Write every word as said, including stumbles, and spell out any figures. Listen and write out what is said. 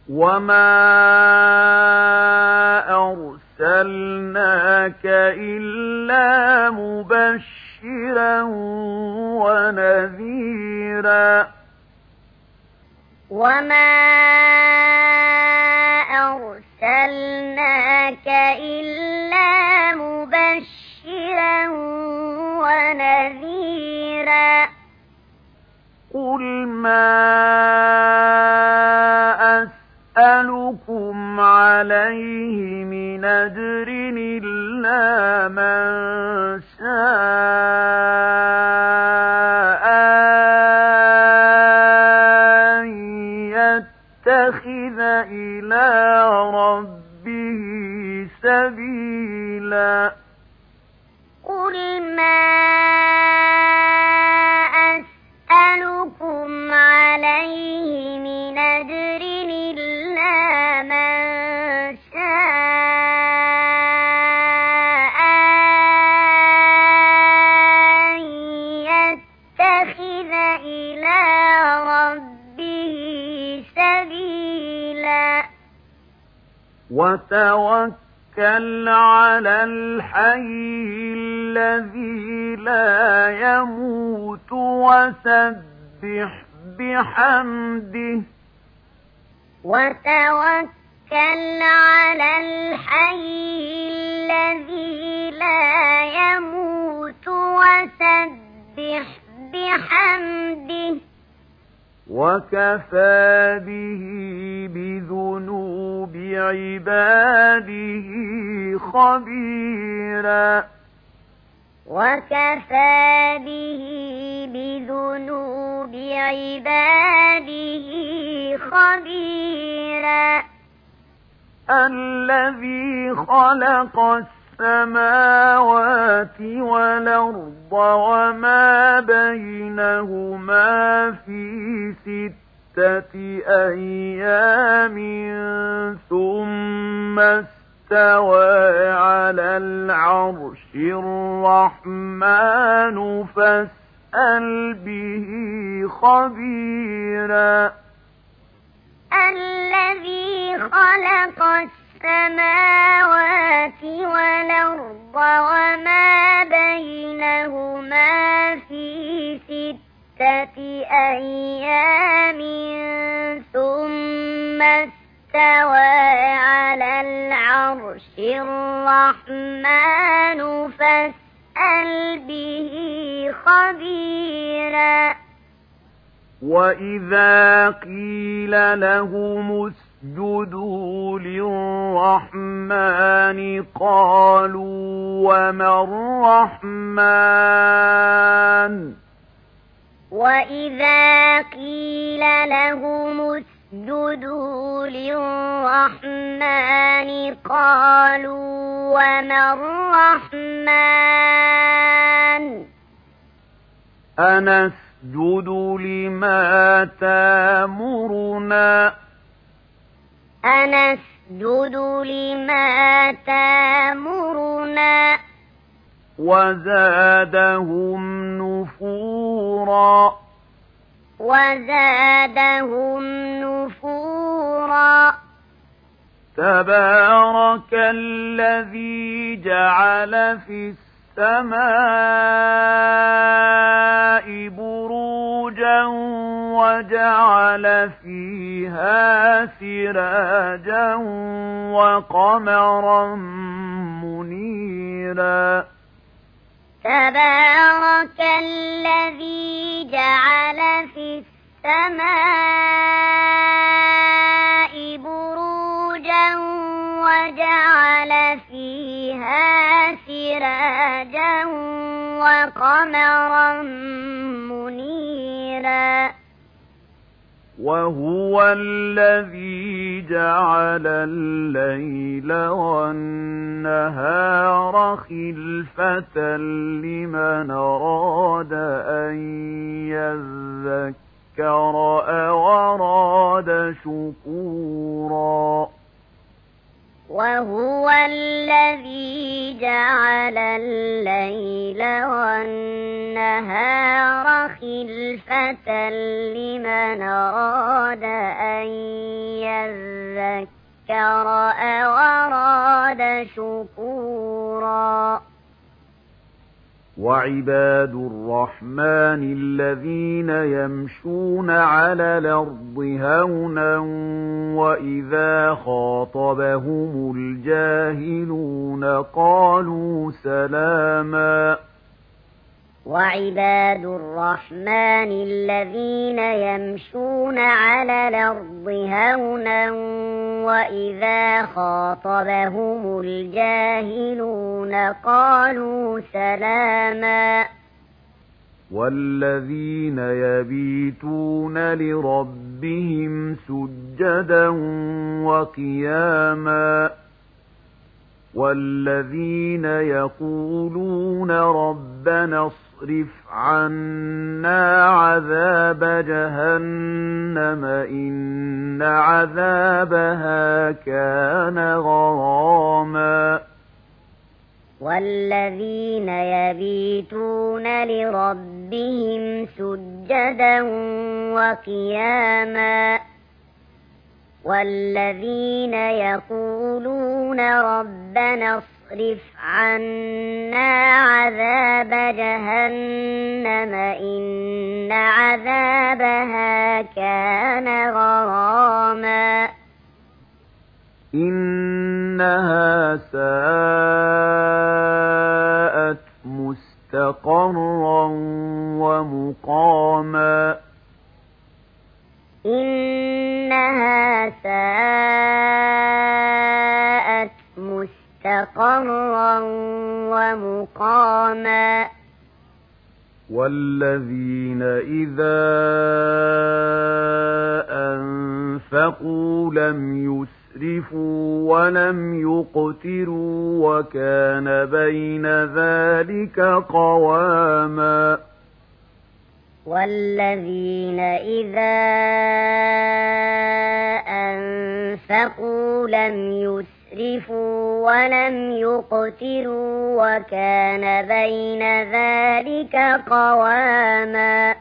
وما أرسلناك إلا مبشرا ونذيرا وما أرسلناك إلا مبشرا ونذيرا قل ما أسألكم عليه من أجر إلا من شاء أن يتخذ إلى ربه سبيلا قل ما أسألكم عليه من أجر إلا من شاء أن يتخذ إلى ربه سبيلا وتوكل على الحي الذي لا يموت وسبح بحمده وتوكل على الحي الذي لا يموت وسبح بحمده وكفى به بذنوب عباده خبيرا وكفى به بذنوب عباده خبيرا الذي خلق السماوات والأرض وما بينهما في ستة أيام ثم استوى على العرش الرحمن فاسأل به خبيرا الذي خلق السماوات والأرض وما بينهما في ستة أيام ثم استوى على العرش الرحمن فاسأل به خبيرا وإذا قيل لهم اسجدوا للرحمن قالوا وما الرحمن وإذا قيل لهم اسجدوا للرحمن قالوا وما الرحمن أنسجد لما تامرنا أنسجد لما تامرنا وزادهم نفورا وزادهم نفورا تبارك الذي جعل في السماء بروجا وجعل فيها سراجا وقمرا منيرا تبارك الذي جعل في السماء بروجا وجعل فيها سراجا وقمرا منيرا وهو الذي جعل الليل والنهار خلفة لمن أراد أن يذكر أو أراد شكورا وهو الذي جعل الليل والنهار خلفة لمن أراد أن يذكر أو أراد شكورا وعباد الرحمن الذين يمشون على الأرض هونا وإذا خاطبهم الجاهلون قالوا سلاما وعباد الرحمن الذين يمشون على الأرض هونا وإذا خاطبهم الجاهلون قالوا سلاما والذين يبيتون لربهم سجدا وقياما والذين يقولون ربنا اصرف عنا عذاب جهنم إن عذابها كان غراما والذين يبيتون لربهم سجدا وقياما والذين يقولون ربنا اصرف عنا عذاب جهنم إن عذابها كان غراما إنها ساءت مستقرا ومقاما إنها ساءت مستقرا ومقاما والذين إذا أنفقوا لم يسرفوا ولم يقتروا وكان بين ذلك قواما والذين إذا أنفقوا لم يسرفوا ولم يقتروا وكان بين ذلك قواما